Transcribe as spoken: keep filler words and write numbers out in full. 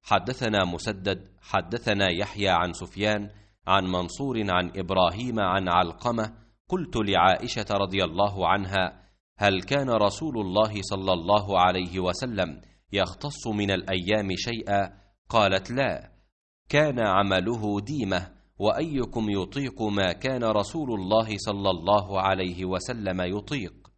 حدثنا مسدد حدثنا يحيى عن سفيان عن منصور عن إبراهيم عن علقمة قلت لعائشة رضي الله عنها: هل كان رسول الله صلى الله عليه وسلم يختص من الأيام شيئا؟ قالت: لا، كان عمله ديمة، وأيكم يطيق ما كان رسول الله صلى الله عليه وسلم يطيق؟